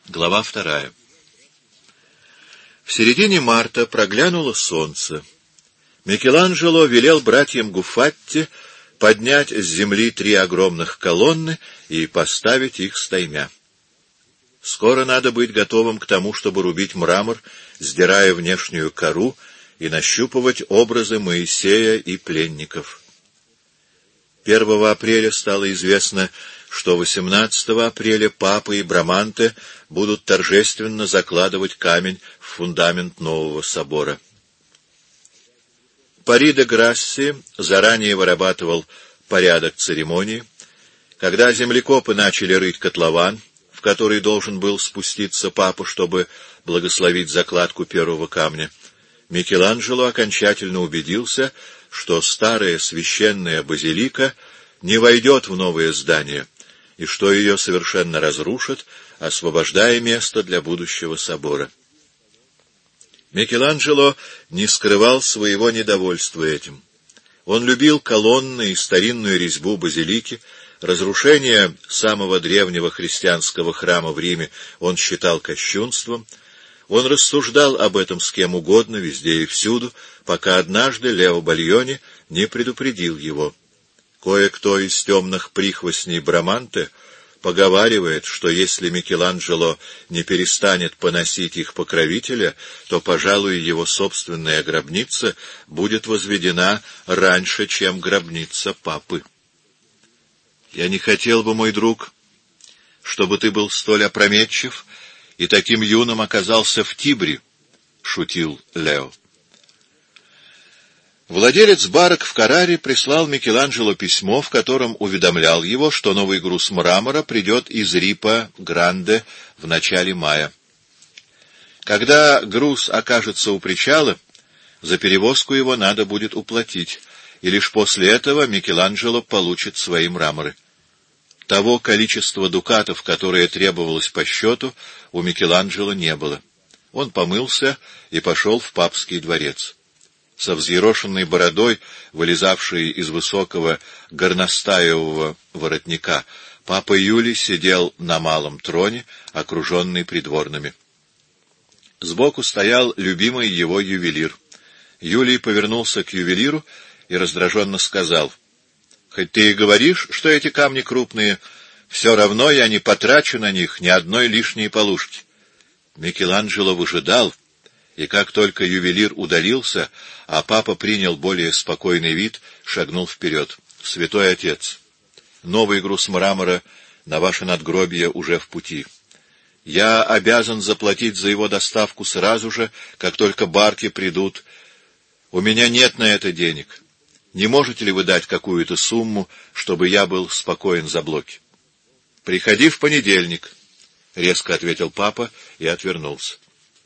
Глава 2. В середине марта проглянуло солнце. Микеланджело велел братьям Гуффатти поднять с земли 3 огромных колонны и поставить их стаймя. Скоро надо быть готовым к тому, чтобы рубить мрамор, сдирая внешнюю кору и нащупывать образы Моисея и пленников. 1 апреля стало известно, что 18 апреля папа и Браманте будут торжественно закладывать камень в фундамент нового собора. Пари де Грасси заранее вырабатывал порядок церемонии. Когда землекопы начали рыть котлован, в который должен был спуститься папа, чтобы благословить закладку первого камня, Микеланджело окончательно убедился, что старая священная базилика не войдет в новое здание, и что ее совершенно разрушат, освобождая место для будущего собора. Микеланджело не скрывал своего недовольства этим. Он любил колонны и старинную резьбу базилики. Разрушение самого древнего христианского храма в Риме он считал кощунством. Он рассуждал об этом с кем угодно, везде и всюду, пока однажды Лео Бальони не предупредил его. Кое-кто из темных прихвостней Браманте поговаривает, что если Микеланджело не перестанет поносить их покровителя, то, пожалуй, его собственная гробница будет возведена раньше, чем гробница папы. «Я не хотел бы, мой друг, чтобы ты был столь опрометчив и таким юным оказался в Тибре», — шутил Лео. Владелец барок в Карраре прислал Микеланджело письмо, в котором уведомлял его, что новый груз мрамора придет из Рипо-Гранде в начале мая. Когда груз окажется у причала, за перевозку его надо будет уплатить, и лишь после этого Микеланджело получит свои мраморы. Того количества дукатов, которое требовалось по счету, у Микеланджело не было. Он помылся и пошел в папский дворец. Со взъерошенной бородой, вылезавшей из высокого горностаевого воротника, папа Юлий сидел на малом троне, окруженный придворными. Сбоку стоял любимый его ювелир. Юлий повернулся к ювелиру и раздраженно сказал: «Хоть ты и говоришь, что эти камни крупные, все равно я не потрачу на них ни одной лишней полушки». Микеланджело выжидал, и как только ювелир удалился, а папа принял более спокойный вид, шагнул вперед. «Святой отец, новый груз мрамора на ваше надгробие уже в пути. Я обязан заплатить за его доставку сразу же, как только барки придут. У меня нет на это денег. Не можете ли вы дать какую-то сумму, чтобы я был спокоен за блоки?» «Приходи в понедельник», — резко ответил папа и отвернулся.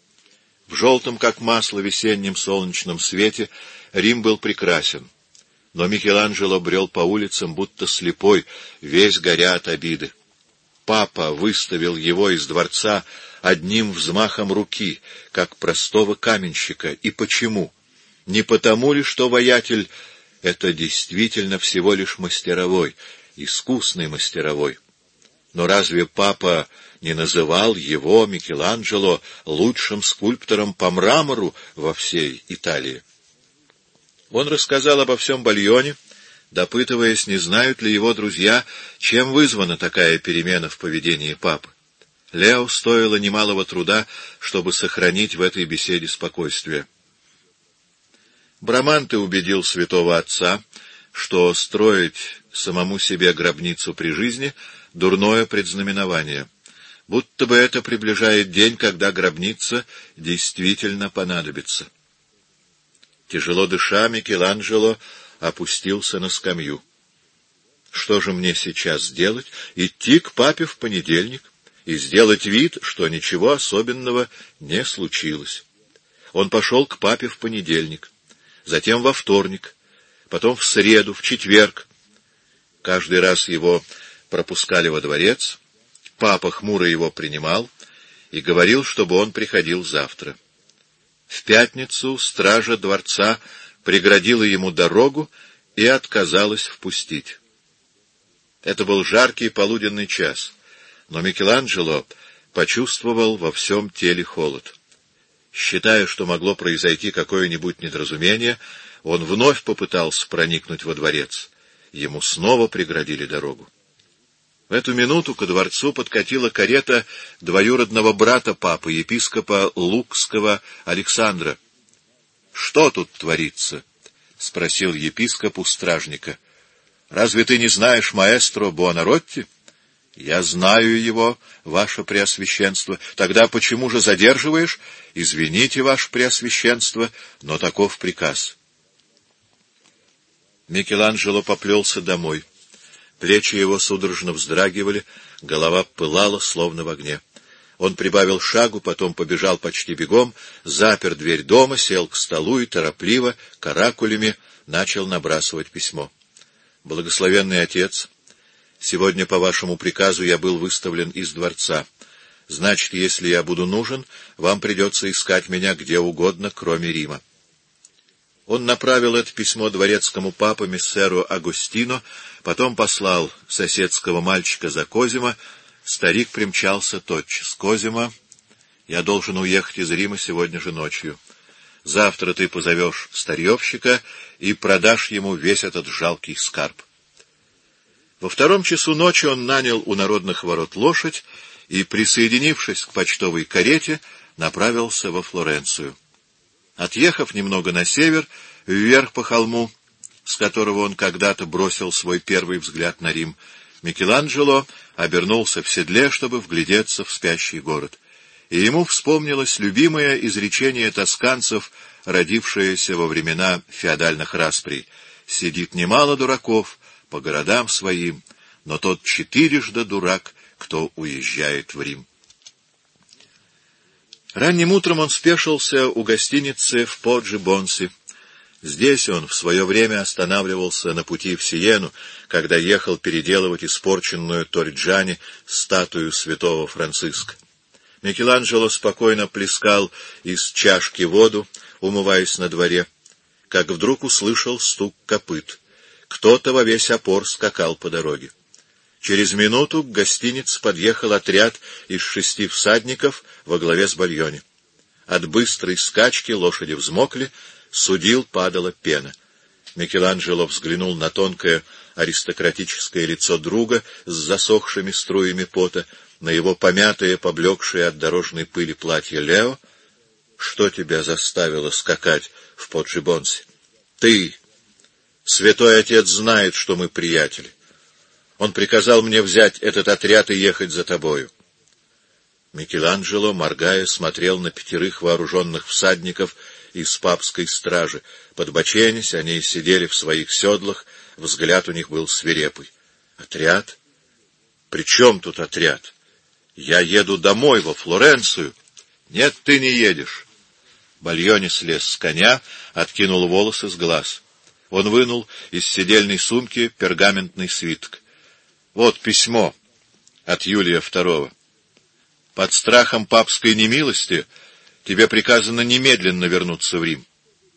В желтом, как масло, весеннем солнечном свете Рим был прекрасен, но Микеланджело брел по улицам, будто слепой, весь горя от обиды. Папа выставил его из дворца одним взмахом руки, как простого каменщика. И почему? Не потому ли, что воятель — это действительно всего лишь мастеровой, искусный мастеровой? Но разве папа не называл его, Микеланджело, лучшим скульптором по мрамору во всей Италии? Он рассказал обо всем Бальоне, допытываясь, не знают ли его друзья, чем вызвана такая перемена в поведении папы. Лео стоило немалого труда, чтобы сохранить в этой беседе спокойствие. Браманте убедил святого отца, что строить самому себе гробницу при жизни — дурное предзнаменование, будто бы это приближает день, когда гробница действительно понадобится. Тяжело дыша, Микеланджело опустился на скамью. Что же мне сейчас сделать? Идти к папе в понедельник и сделать вид, что ничего особенного не случилось. Он пошел к папе в понедельник, затем во вторник, потом в среду, в четверг. Каждый раз его пропускали во дворец, папа хмуро его принимал и говорил, чтобы он приходил завтра. В пятницу стража дворца преградила ему дорогу и отказалась впустить. Это был жаркий полуденный час, но Микеланджело почувствовал во всем теле холод. Считая, что могло произойти какое-нибудь недоразумение, он вновь попытался проникнуть во дворец. Ему снова преградили дорогу. В эту минуту ко дворцу подкатила карета двоюродного брата папы, епископа Лукского Александра. — Что тут творится? — спросил епископ у стражника. — Разве ты не знаешь маэстро Буонаротти? — Я знаю его, ваше преосвященство. — Тогда почему же задерживаешь? — Извините, ваше преосвященство, но таков приказ. Микеланджело поплелся домой. Плечи его судорожно вздрагивали, голова пылала, словно в огне. Он прибавил шагу, потом побежал почти бегом, запер дверь дома, сел к столу и торопливо, каракулями, начал набрасывать письмо. «Благословенный отец, сегодня по вашему приказу я был выставлен из дворца. Значит, если я буду нужен, вам придется искать меня где угодно, кроме Рима». Он направил это письмо дворецкому папе мессеру Агустино, потом послал соседского мальчика за Козимо. Старик примчался тотчас. «Козимо, я должен уехать из Рима сегодня же ночью. Завтра ты позовешь старьевщика и продашь ему весь этот жалкий скарб». Во 2 часу ночи он нанял у народных ворот лошадь и, присоединившись к почтовой карете, направился во Флоренцию. Отъехав немного на север, вверх по холму, с которого он когда-то бросил свой первый взгляд на Рим, Микеланджело обернулся в седле, чтобы вглядеться в спящий город. И ему вспомнилось любимое изречение тосканцев, родившееся во времена феодальных расприй: «Сидит немало дураков по городам своим, но тот 4-жды дурак, кто уезжает в Рим». Ранним утром он спешился у гостиницы в Поджи-Бонси. Здесь он в свое время останавливался на пути в Сиену, когда ехал переделывать испорченную Торриджани статую святого Франциска. Микеланджело спокойно плескал из чашки воду, умываясь на дворе, как вдруг услышал стук копыт. Кто-то во весь опор скакал по дороге. Через минуту к гостинице подъехал отряд из 6 всадников во главе с Бальони. От быстрой скачки лошади взмокли, с удил падала пена. Микеланджело взглянул на тонкое аристократическое лицо друга с засохшими струями пота, на его помятое, поблекшее от дорожной пыли платье Лео. «Что тебя заставило скакать в Поджи-Бонси?» «Ты! Святой Отец знает, что мы приятели. Он приказал мне взять этот отряд и ехать за тобою». Микеланджело, моргая, смотрел на 5 вооруженных всадников из папской стражи. Подбоченясь, они сидели в своих седлах, взгляд у них был свирепый. «Отряд? При чем тут отряд? Я еду домой, во Флоренцию». «Нет, ты не едешь». Бальони слез с коня, откинул волосы с глаз. Он вынул из седельной сумки пергаментный свиток. «Вот письмо от Юлия II. Под страхом папской немилости тебе приказано немедленно вернуться в Рим».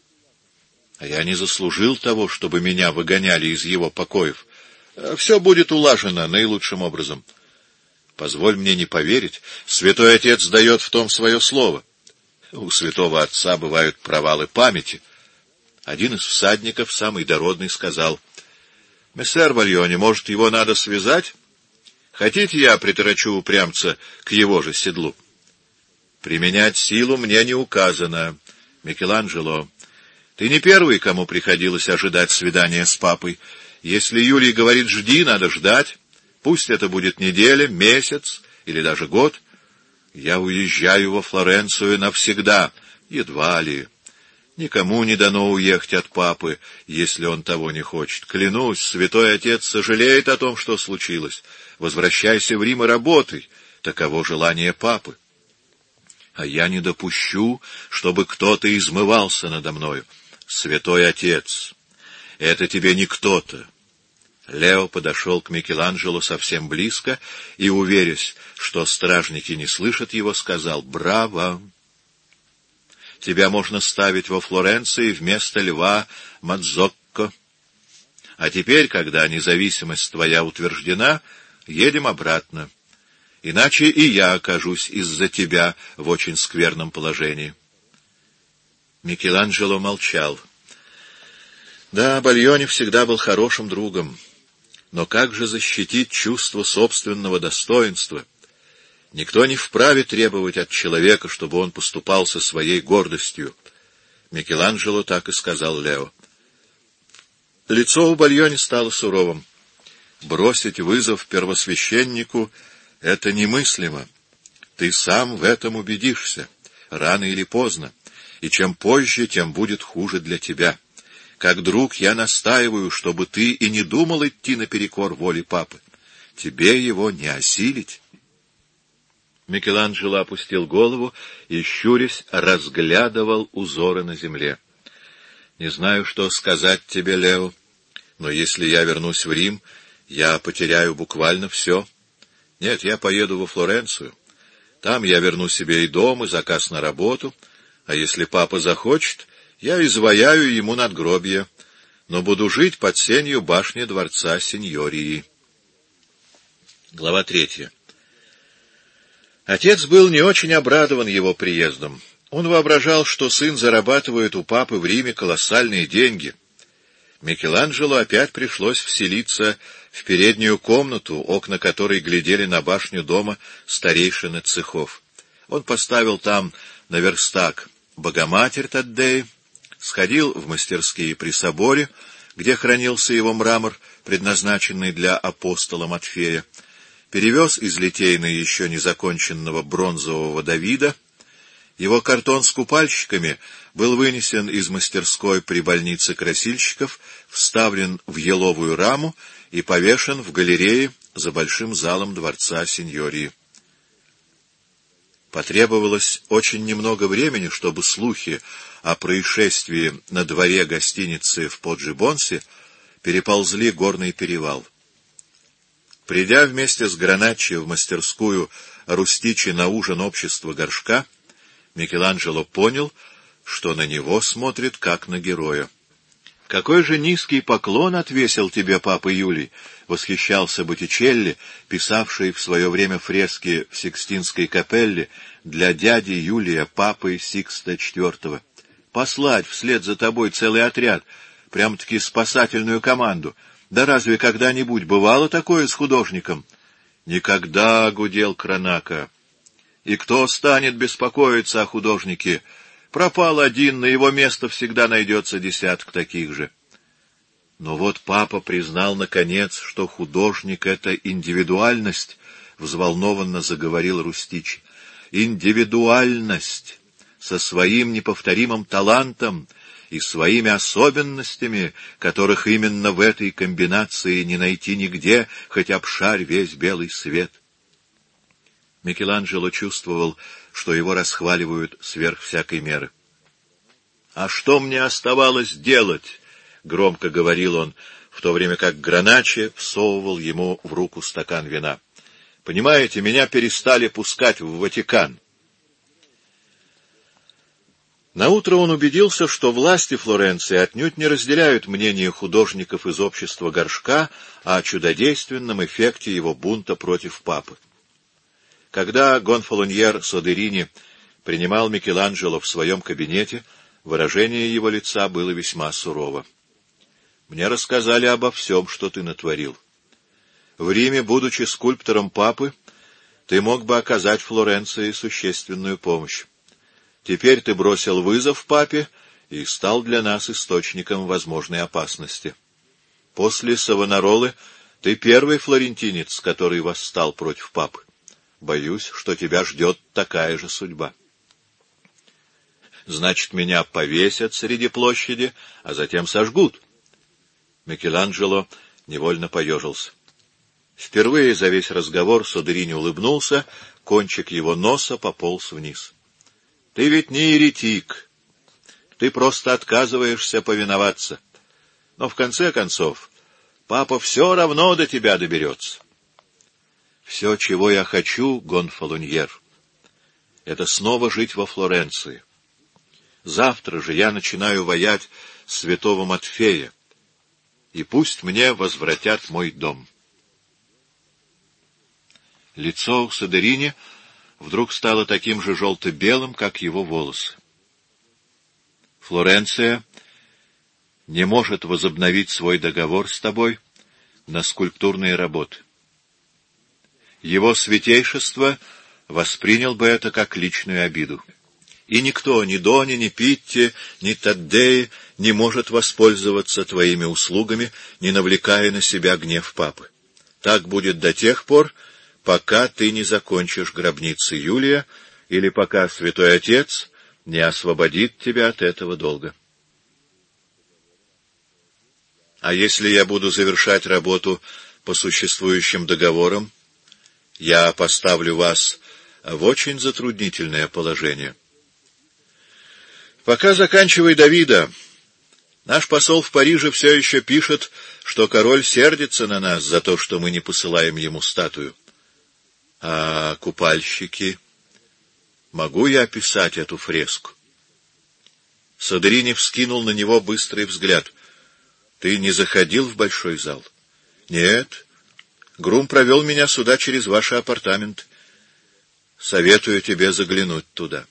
«А я не заслужил того, чтобы меня выгоняли из его покоев. Все будет улажено наилучшим образом». «Позволь мне не поверить. Святой Отец дает в том свое слово. У святого отца бывают провалы памяти». Один из всадников, самый дородный, сказал: «Мессер Бальони, может, его надо связать? Хотите, я приторочу упрямца к его же седлу?» «Применять силу мне не указано. Микеланджело, ты не первый, кому приходилось ожидать свидания с папой. Если Юлий говорит «жди», надо ждать. Пусть это будет неделя, месяц или даже год. Я уезжаю во Флоренцию навсегда. Едва ли. Никому не дано уехать от папы, если он того не хочет. Клянусь, святой отец сожалеет о том, что случилось. Возвращайся в Рим и работай. Таково желание папы. А я не допущу, чтобы кто-то измывался надо мною. Святой отец, это тебе не кто-то. Лео подошел к Микеланджело совсем близко и, уверясь, что стражники не слышат его, сказал: «Браво! Тебя можно ставить во Флоренции вместо льва Мадзокко. А теперь, когда независимость твоя утверждена, едем обратно. иначе и я окажусь из-за тебя в очень скверном положении». Микеланджело молчал. Да, Бальони всегда был хорошим другом. Но как же защитить чувство собственного достоинства? Никто не вправе требовать от человека, чтобы он поступал со своей гордостью. Микеланджело так и сказал Лео. Лицо у Бальони стало суровым. Бросить вызов первосвященнику — это немыслимо. Ты сам в этом убедишься, рано или поздно, и чем позже, тем будет хуже для тебя. Как друг я настаиваю, чтобы ты и не думал идти наперекор воле папы. Тебе его не осилить. Микеланджело опустил голову и, щурясь, разглядывал узоры на земле. «Не знаю, что сказать тебе, Лео, но если я вернусь в Рим, я потеряю буквально все. Нет, я поеду во Флоренцию. Там я верну себе и дом, и заказ на работу, а если папа захочет, я изваяю ему надгробие, но буду жить под сенью башни дворца Синьории». Глава 3. Отец был не очень обрадован его приездом. Он воображал, что сын зарабатывает у папы в Риме колоссальные деньги. Микеланджело опять пришлось вселиться в переднюю комнату, окна которой глядели на башню дома старейшины цехов. Он поставил там на верстак Богоматерь Таддеи, сходил в мастерские при соборе, где хранился его мрамор, предназначенный для апостола Матфея, перевез из Литейной еще незаконченного бронзового Давида. Его картон с купальщиками был вынесен из мастерской при больнице красильщиков, вставлен в еловую раму и повешен в галерее за большим залом дворца Синьории. Потребовалось очень немного времени, чтобы слухи о происшествии на дворе гостиницы в Поджибонсе переползли горный перевал. Придя вместе с Граначчи в мастерскую Рустичи на ужин общества Горшка, Микеланджело понял, что на него смотрит как на героя. «Какой же низкий поклон отвесил тебе папа Юлий!» — восхищался Боттичелли, писавший в свое время фрески в Сикстинской капелле для дяди Юлия, папы Сикста IV. «Послать вслед за тобой целый отряд, прям-таки спасательную команду. Да разве когда-нибудь бывало такое с художником?» «Никогда», — гудел Кранака. «И кто станет беспокоиться о художнике? Пропал один, на его место всегда найдется десяток таких же». Но вот папа признал, наконец, что художник — это индивидуальность, — взволнованно заговорил Рустичи. Индивидуальность со своим неповторимым талантом и своими особенностями, которых именно в этой комбинации не найти нигде, хоть обшарь весь белый свет. Микеланджело чувствовал, что его расхваливают сверх всякой меры. «А что мне оставалось делать?» — громко говорил он, в то время как Граначчи всовывал ему в руку стакан вина. «Понимаете, меня перестали пускать в Ватикан». Наутро он убедился, что власти Флоренции отнюдь не разделяют мнение художников из общества Горшка о чудодейственном эффекте его бунта против папы. Когда Гонфалоньер Содерини принимал Микеланджело в своем кабинете, выражение его лица было весьма сурово. «Мне рассказали обо всем, что ты натворил. В Риме, будучи скульптором папы, ты мог бы оказать Флоренции существенную помощь. Теперь ты бросил вызов папе и стал для нас источником возможной опасности. После Савонаролы ты первый флорентинец, который восстал против папы. Боюсь, что тебя ждет такая же судьба. Значит, меня повесят среди площади, а затем сожгут». Микеланджело невольно поежился. Впервые за весь разговор Содерини улыбнулся, кончик его носа пополз вниз. «Ты ведь не еретик. Ты просто отказываешься повиноваться. Но в конце концов, папа все равно до тебя доберется». «Все, чего я хочу, Гонфалоньер, это снова жить во Флоренции. Завтра же я начинаю ваять святого Матфея, и пусть мне возвратят мой дом». Лицо у Содерини вдруг стало таким же желто-белым, как его волосы. Флоренция не может возобновить свой договор с тобой на скульптурные работы. Его святейшество воспринял бы это как личную обиду. И никто, ни Дони, ни Питти, ни Таддеи, не может воспользоваться твоими услугами, не навлекая на себя гнев папы. Так будет до тех пор, пока ты не закончишь гробницы Юлия, или пока Святой Отец не освободит тебя от этого долга. А если я буду завершать работу по существующим договорам, я поставлю вас в очень затруднительное положение. Пока заканчивай Давида. Наш посол в Париже все еще пишет, что король сердится на нас за то, что мы не посылаем ему статую. А купальщики... Могу я описать эту фреску? Содерини вскинул на него быстрый взгляд. Ты не заходил в большой зал? Нет. Грум провел меня сюда через ваши апартаменты. Советую тебе заглянуть туда.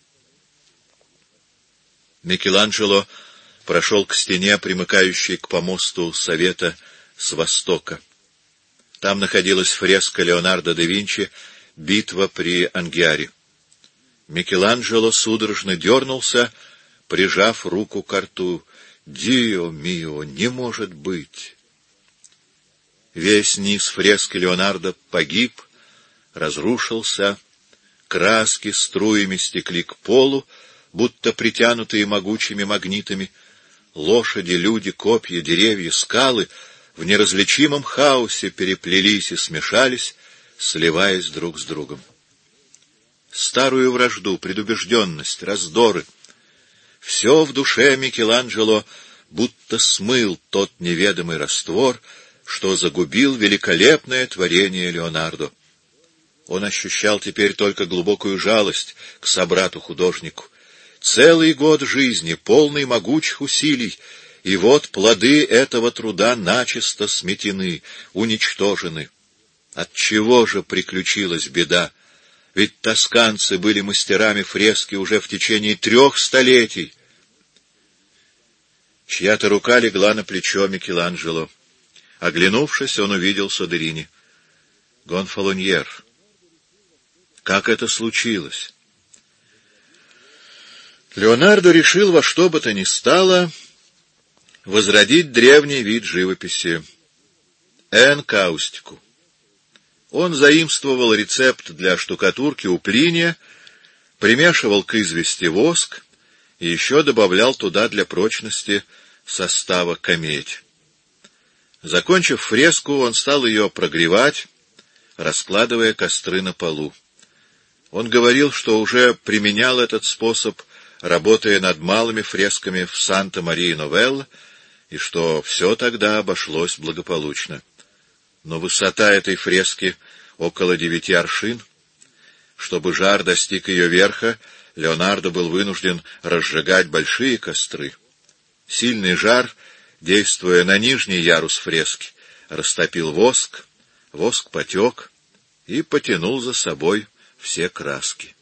Микеланджело прошел к стене, примыкающей к помосту Совета с востока. Там находилась фреска Леонардо да Винчи «Битва при Ангиаре». Микеланджело судорожно дернулся, прижав руку к рту. «Дио мио, не может быть!» Весь низ фрески Леонардо погиб, разрушился, краски струями стекли к полу, будто притянутые могучими магнитами. Лошади, люди, копья, деревья, скалы в неразличимом хаосе переплелись и смешались, сливаясь друг с другом. Старую вражду, предубежденность, раздоры — все в душе Микеланджело будто смыл тот неведомый раствор, что загубил великолепное творение Леонардо. Он ощущал теперь только глубокую жалость к собрату-художнику. Целый год жизни, полный могучих усилий, и вот плоды этого труда начисто сметены, уничтожены. Отчего же приключилась беда? Ведь тосканцы были мастерами фрески уже в течение 3 столетий. Чья-то рука легла на плечо Микеланджело. Оглянувшись, он увидел Содерини. Гонфалоньер. Как это случилось? Леонардо решил во что бы то ни стало возродить древний вид живописи — энкаустику. Он заимствовал рецепт для штукатурки у Плиния, примешивал к извести воск и еще добавлял туда для прочности состава камедь. Закончив фреску, он стал ее прогревать, раскладывая костры на полу. Он говорил, что уже применял этот способ, работая над малыми фресками в Санта-Мария-Новелла, и что все тогда обошлось благополучно. Но высота этой фрески около 9 аршин. Чтобы жар достиг ее верха, Леонардо был вынужден разжигать большие костры. Сильный жар, действуя на нижний ярус фрески, растопил воск, воск потек и потянул за собой все краски.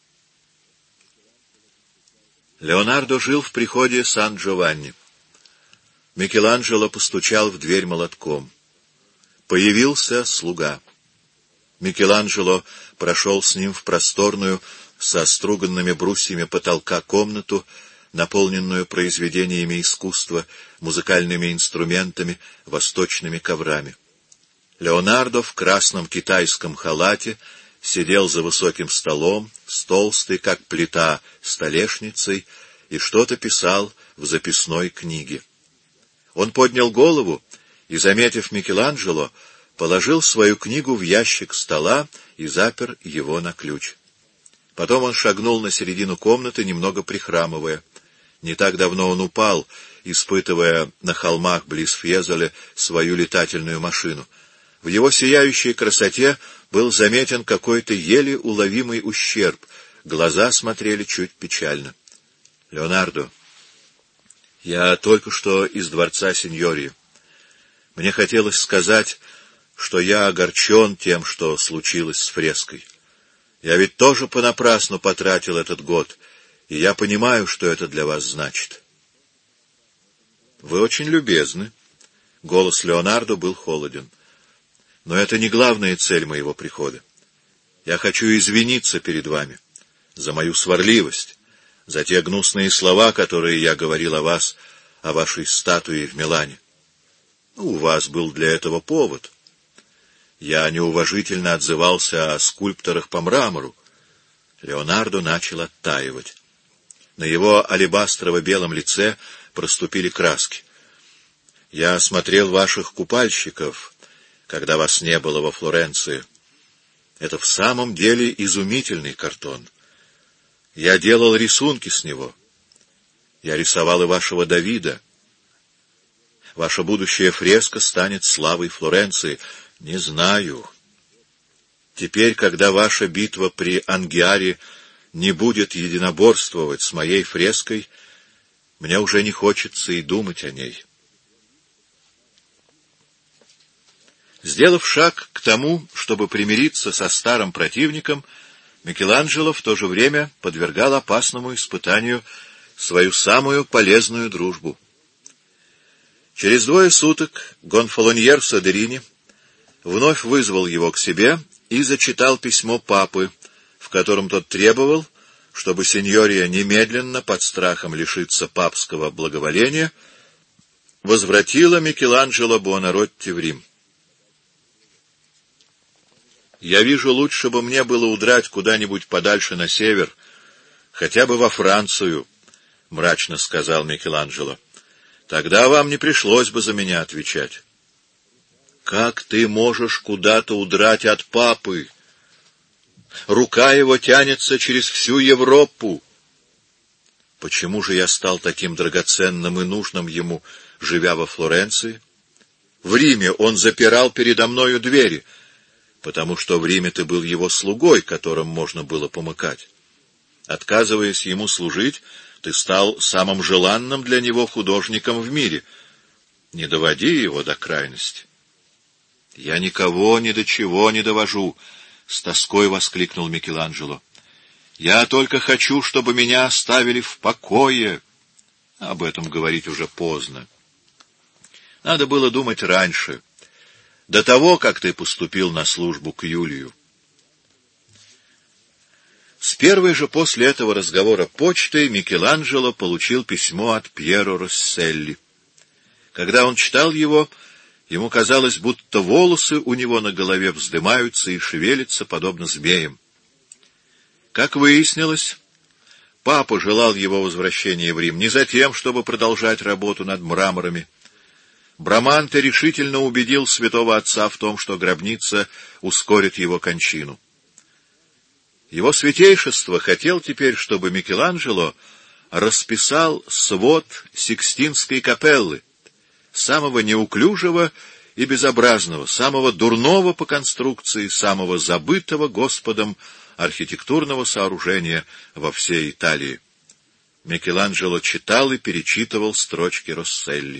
Леонардо жил в приходе Сан-Джованни. Микеланджело постучал в дверь молотком. Появился слуга. Микеланджело прошел с ним в просторную, со струганными брусьями потолка комнату, наполненную произведениями искусства, музыкальными инструментами, восточными коврами. Леонардо в красном китайском халате сидел за высоким столом, с толстой, как плита, столешницей, и что-то писал в записной книге. Он поднял голову и, заметив Микеланджело, положил свою книгу в ящик стола и запер его на ключ. Потом он шагнул на середину комнаты, немного прихрамывая. Не так давно он упал, испытывая на холмах близ Фьезоля свою летательную машину. В его сияющей красоте был заметен какой-то еле уловимый ущерб, глаза смотрели чуть печально. — Леонардо, я только что из дворца Синьории. Мне хотелось сказать, что я огорчен тем, что случилось с фреской. Я ведь тоже понапрасну потратил этот год, и я понимаю, что это для вас значит. Вы очень любезны. Голос Леонардо был холоден. Но это не главная цель моего прихода. Я хочу извиниться перед вами за мою сварливость, за те гнусные слова, которые я говорил о вас, о вашей статуе в Милане. У вас был для этого повод. Я неуважительно отзывался о скульпторах по мрамору. Леонардо начал оттаивать. На его алебастрово-белом лице проступили краски. Я смотрел ваших купальщиков, когда вас не было во Флоренции. Это в самом деле изумительный картон. Я делал рисунки с него. Я рисовал и вашего Давида. Ваша будущая фреска станет славой Флоренции. Не знаю. Теперь, когда ваша битва при Ангиаре не будет единоборствовать с моей фреской, мне уже не хочется и думать о ней. Сделав шаг к тому, чтобы примириться со старым противником, Микеланджело в то же время подвергал опасному испытанию свою самую полезную дружбу. Через 2 суток Гонфалоньер Содерини вновь вызвал его к себе и зачитал письмо папы, в котором тот требовал, чтобы сеньория немедленно, под страхом лишиться папского благоволения, возвратила Микеланджело Буонаротти в Рим. «Я вижу, лучше бы мне было удрать куда-нибудь подальше на север, хотя бы во Францию», — мрачно сказал Микеланджело. «Тогда вам не пришлось бы за меня отвечать». «Как ты можешь куда-то удрать от папы? Рука его тянется через всю Европу. Почему же я стал таким драгоценным и нужным ему, живя во Флоренции? В Риме он запирал передо мною двери, потому что в Риме ты был его слугой, которым можно было помыкать. Отказываясь ему служить, ты стал самым желанным для него художником в мире. Не доводи его до крайности». «Я никого ни до чего не довожу», — с тоской воскликнул Микеланджело. «Я только хочу, чтобы меня оставили в покое». Об этом говорить уже поздно. Надо было думать раньше, до того, как ты поступил на службу к Юлию. С первой же после этого разговора почтой Микеланджело получил письмо от Пьеро Росселли. Когда он читал его, ему казалось, будто волосы у него на голове вздымаются и шевелятся, подобно змеям. Как выяснилось, папа желал его возвращения в Рим не за тем, чтобы продолжать работу над мраморами. Браманте решительно убедил святого отца в том, что гробница ускорит его кончину. Его святейшество хотел теперь, чтобы Микеланджело расписал свод Сикстинской капеллы, самого неуклюжего и безобразного, самого дурного по конструкции, самого забытого Господом архитектурного сооружения во всей Италии. Микеланджело читал и перечитывал строчки Росселли.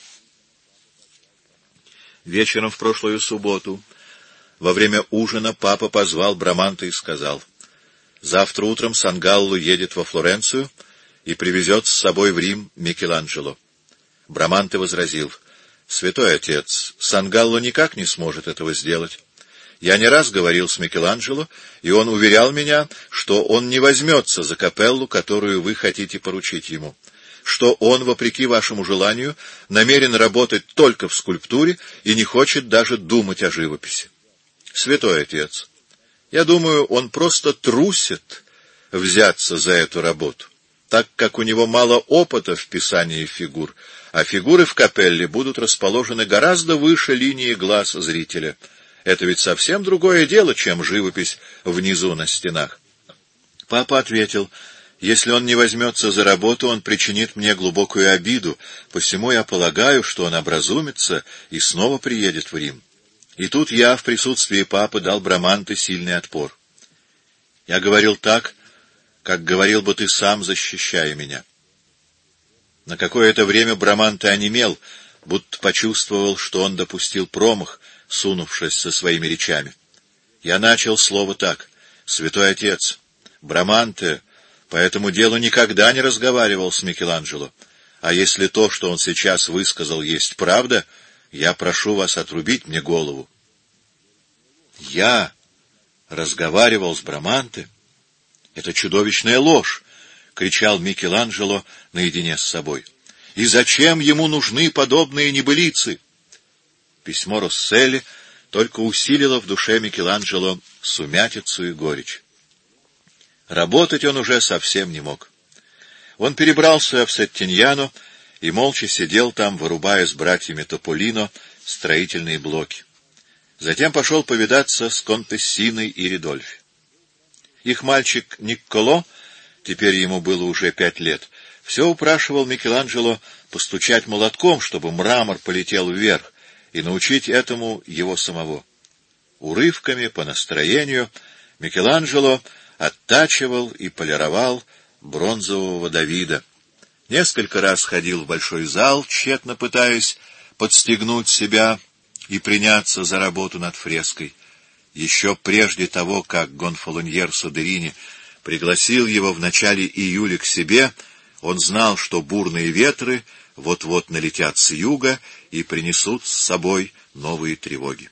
Вечером в прошлую субботу, во время ужина, папа позвал Браманте и сказал: «Завтра утром Сангалло едет во Флоренцию и привезет с собой в Рим Микеланджело». Браманте возразил: «Святой отец, Сангалло никак не сможет этого сделать. Я не раз говорил с Микеланджело, и он уверял меня, что он не возьмется за капеллу, которую вы хотите поручить ему, что он, вопреки вашему желанию, намерен работать только в скульптуре и не хочет даже думать о живописи. Святой отец, я думаю, он просто трусит взяться за эту работу, так как у него мало опыта в писании фигур, а фигуры в капелле будут расположены гораздо выше линии глаз зрителя. Это ведь совсем другое дело, чем живопись внизу на стенах». Папа ответил: «Если он не возьмется за работу, он причинит мне глубокую обиду, посему я полагаю, что он образумится и снова приедет в Рим». И тут я в присутствии папы дал Браманте сильный отпор. Я говорил так, как говорил бы ты сам, защищая меня. На какое-то время Браманте онемел, будто почувствовал, что он допустил промах, сунувшись со своими речами. Я начал слово так: «Святой отец, Браманте по этому делу никогда не разговаривал с Микеланджело, а если то, что он сейчас высказал, есть правда, я прошу вас отрубить мне голову». Я разговаривал с Браманте? Это чудовищная ложь! — кричал Микеланджело наедине с собой. — И зачем ему нужны подобные небылицы? Письмо Росселли только усилило в душе Микеланджело сумятицу и горечь. Работать он уже совсем не мог. Он перебрался в Сеттиньяно и молча сидел там, вырубая с братьями Тополино строительные блоки. Затем пошел повидаться с Контессиной и Ридольфи. Их мальчик Никколо, теперь ему было уже 5 лет, все упрашивал Микеланджело постучать молотком, чтобы мрамор полетел вверх, и научить этому его самого. Урывками, по настроению, Микеланджело оттачивал и полировал бронзового Давида. Несколько раз ходил в большой зал, тщетно пытаясь подстегнуть себя и приняться за работу над фреской. Еще прежде того, как Гонфалоньер Содерини пригласил его в начале июля к себе, он знал, что бурные ветры вот-вот налетят с юга и принесут с собой новые тревоги.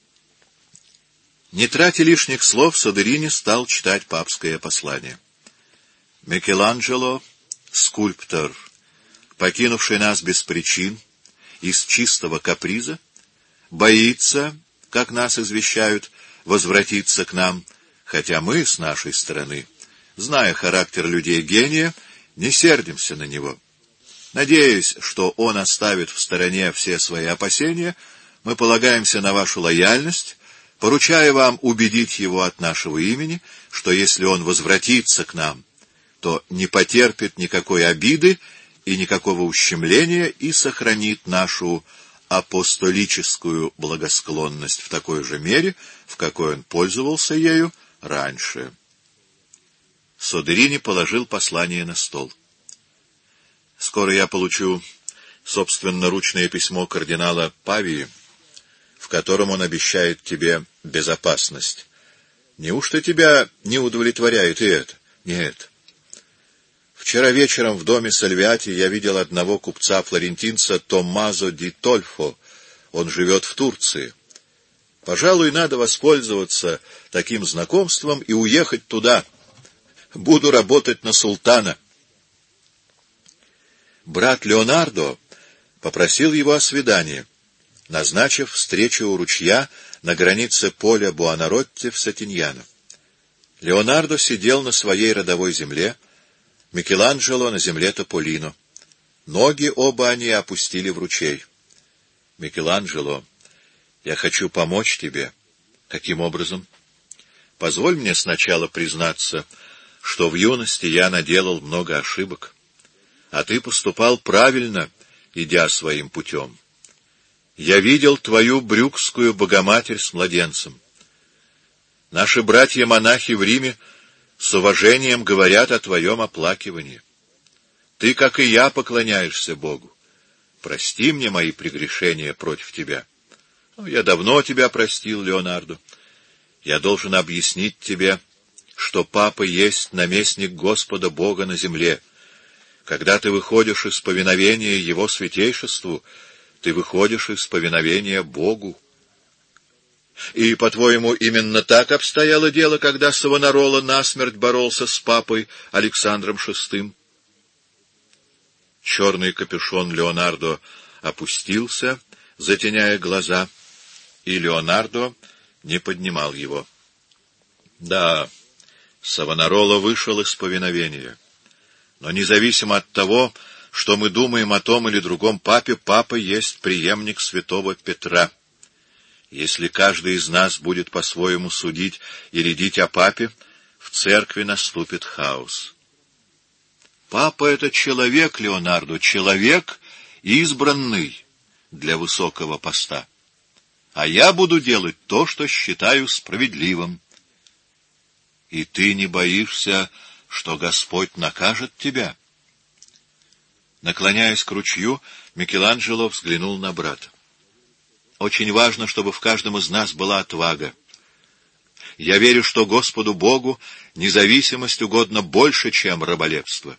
Не тратя лишних слов, Содерини стал читать папское послание. «Микеланджело, скульптор, покинувший нас без причин, из чистого каприза, боится, как нас извещают, возвратиться к нам, хотя мы, с нашей стороны, зная характер людей-гения, не сердимся на него. Надеясь, что он оставит в стороне все свои опасения, мы полагаемся на вашу лояльность, поручая вам убедить его от нашего имени, что если он возвратится к нам, то не потерпит никакой обиды и никакого ущемления и сохранит нашу апостолическую благосклонность в такой же мере, в какой он пользовался ею раньше». Содерини положил послание на стол. «Скоро я получу собственноручное письмо кардинала Павии, в котором он обещает тебе безопасность. Неужто тебя не удовлетворяет и это? Нет. Вчера вечером в доме Сальвиати я видел одного купца-флорентинца Томмазо ди Тольфо. Он живет в Турции. Пожалуй, надо воспользоваться таким знакомством и уехать туда. Буду работать на султана». Брат Леонардо попросил его о свидании, назначив встречу у ручья на границе поля Буонаротти в Сеттиньяно. Леонардо сидел на своей родовой земле, Микеланджело на земле Тополино. Ноги оба они опустили в ручей. «Микеланджело, я хочу помочь тебе». «Каким образом?» «Позволь мне сначала признаться, что в юности я наделал много ошибок, а ты поступал правильно, идя своим путем. Я видел твою брюкскую Богоматерь с младенцем. Наши братья-монахи в Риме с уважением говорят о твоем оплакивании. Ты, как и я, поклоняешься Богу. Прости мне мои прегрешения против тебя». «Я давно тебя простил, Леонардо. Я должен объяснить тебе, что Папа есть наместник Господа Бога на земле. Когда ты выходишь из повиновения Его святейшеству, ты выходишь из повиновения Богу». «И, по-твоему, именно так обстояло дело, когда Савонарола насмерть боролся с папой Александром VI?» Черный капюшон Леонардо опустился, затеняя глаза, и Леонардо не поднимал его. «Да, Савонарола вышел из повиновения. Но независимо от того, что мы думаем о том или другом папе, папа есть преемник святого Петра. Если каждый из нас будет по-своему судить и рядить о папе, в церкви наступит хаос. Папа — это человек, Леонардо, человек, избранный для высокого поста. А я буду делать то, что считаю справедливым. И ты не боишься, что Господь накажет тебя?» Наклоняясь к ручью, Микеланджело взглянул на брата. «Очень важно, чтобы в каждом из нас была отвага. Я верю, что Господу Богу независимость угодна больше, чем раболепство».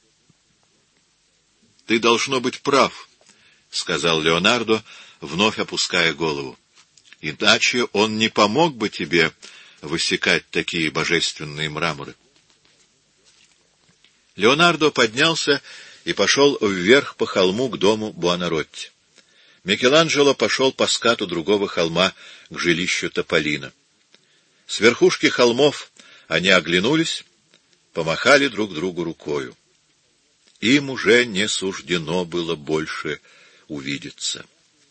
«Ты, должно быть, прав», — сказал Леонардо, вновь опуская голову. «Иначе он не помог бы тебе высекать такие божественные мраморы». Леонардо поднялся и пошел вверх по холму к дому Буонаротти. Микеланджело пошел по скату другого холма к жилищу Тополино. С верхушки холмов они оглянулись, помахали друг другу рукою. Им уже не суждено было больше увидеться.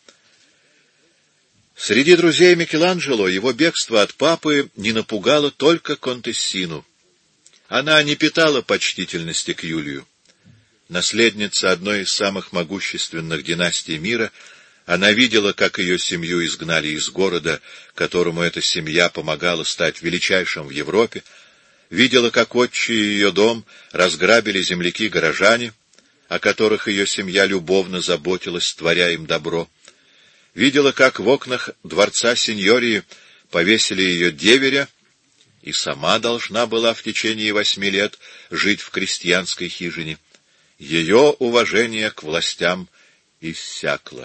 Среди друзей Микеланджело его бегство от папы не напугало только Контессину. Она не питала почтительности к Юлию. Наследница одной из самых могущественных династий мира, она видела, как ее семью изгнали из города, которому эта семья помогала стать величайшим в Европе, видела, как отчий ее дом разграбили земляки-горожане, о которых ее семья любовно заботилась, творя им добро, видела, как в окнах дворца сеньории повесили ее деверя, и сама должна была в течение 8 лет жить в крестьянской хижине. Ее уважение к властям иссякло.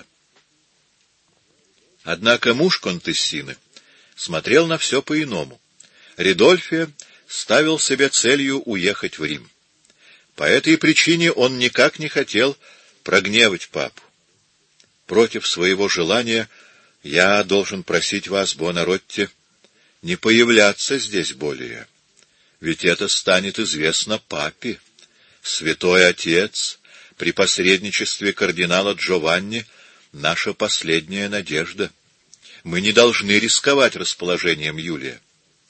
Однако муж Контессины смотрел на все по-иному. Ридольфе ставил себе целью уехать в Рим. По этой причине он никак не хотел прогневать папу. Против своего желания я должен просить вас, Буонаротти, не появляться здесь более, ведь это станет известно папе. Святой Отец при посредничестве кардинала Джованни — наша последняя надежда. Мы не должны рисковать расположением Юлия.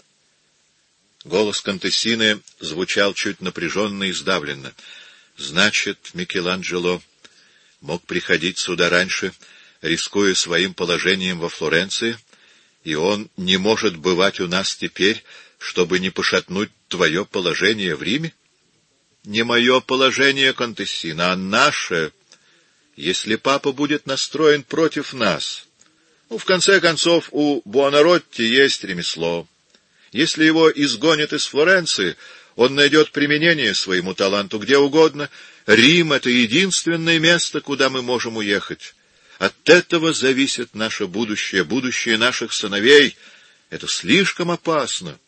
Голос Контессины звучал чуть напряженно и сдавленно. Значит, Микеланджело мог приходить сюда раньше, рискуя своим положением во Флоренции, и он не может бывать у нас теперь, чтобы не пошатнуть твое положение в Риме? Не мое положение, Контессина, а наше, если папа будет настроен против нас. В конце концов, у Буонаротти есть ремесло. Если его изгонят из Флоренции, он найдет применение своему таланту где угодно. Рим — это единственное место, куда мы можем уехать. От этого зависит наше будущее, будущее наших сыновей. Это слишком опасно.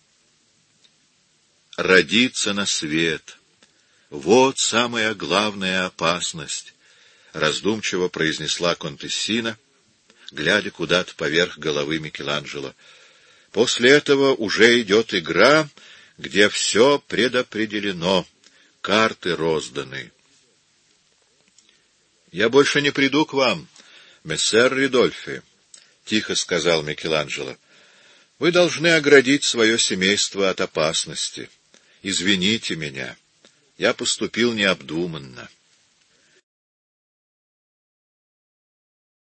Родиться на свет — вот самая главная опасность, — раздумчиво произнесла Контессина, глядя куда-то поверх головы Микеланджело. После этого уже идет игра, где все предопределено, карты розданы. — Я больше не приду к вам, мессер Ридольфи, — тихо сказал Микеланджело. — Вы должны оградить свое семейство от опасности. Извините меня, я поступил необдуманно.